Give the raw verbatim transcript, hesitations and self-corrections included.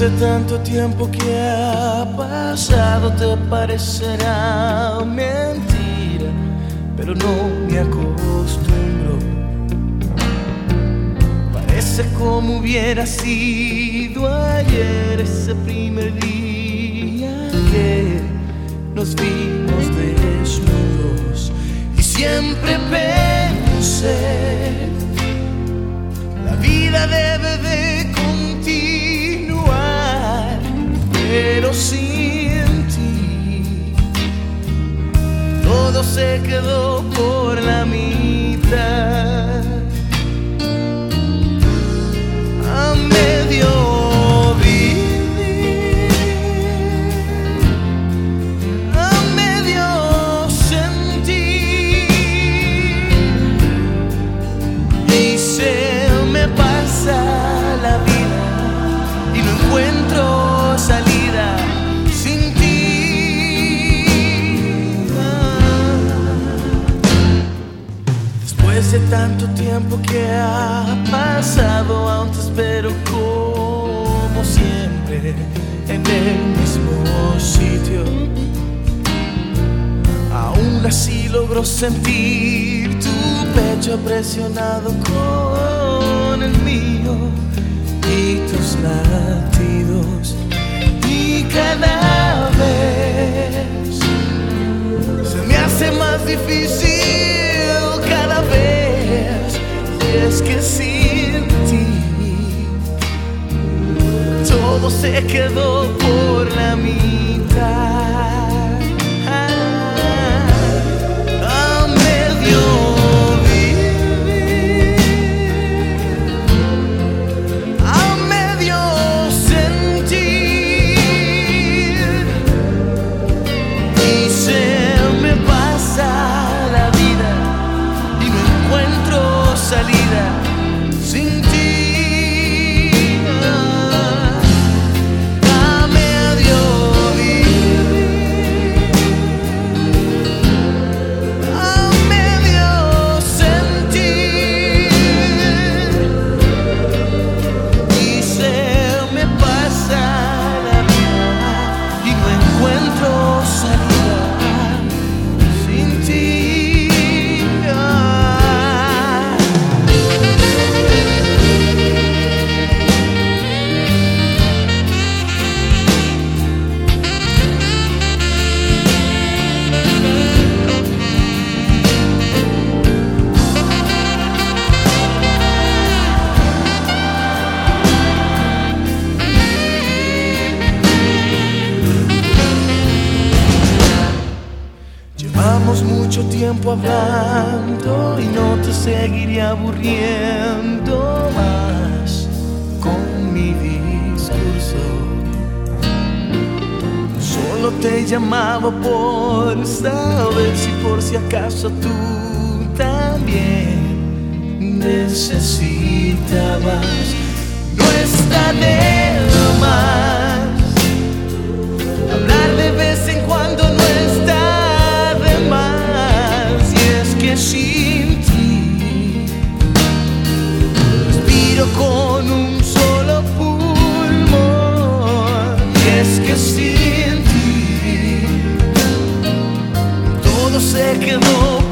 de tanto tiempo que ha pasado te parecerá mentira, pero no me acostumbro. Parece como hubiera sido ayer, ese primer día que nos vimos desnudos. Y siempre pensé, la vida debe de continuar, pero sin ti todo se quedó por la mitad. A medio vivir, a medio sentir, y se me pasa la vida y no encuentro salida sin ti. Después de tanto tiempo que ha pasado, aún te espero como siempre en el mismo sitio. Aún así logro sentir tu pecho presionado con el mío y tus latidos, y cada vez se me hace más difícil, cada vez, y es que sin ti todo se quedó por la mitad. A medio vivir, a medio sentir, y se me pasa la vida y no encuentro salida sin ti. Llevamos mucho tiempo hablando y no te seguiré aburriendo más con mi discurso. Solo te llamaba por saber si por si acaso tú también necesitabas. No está de más hablar de vez en cuando, no está más, y es que sin ti respiro con un solo pulmón, y es que sin ti todo se quedó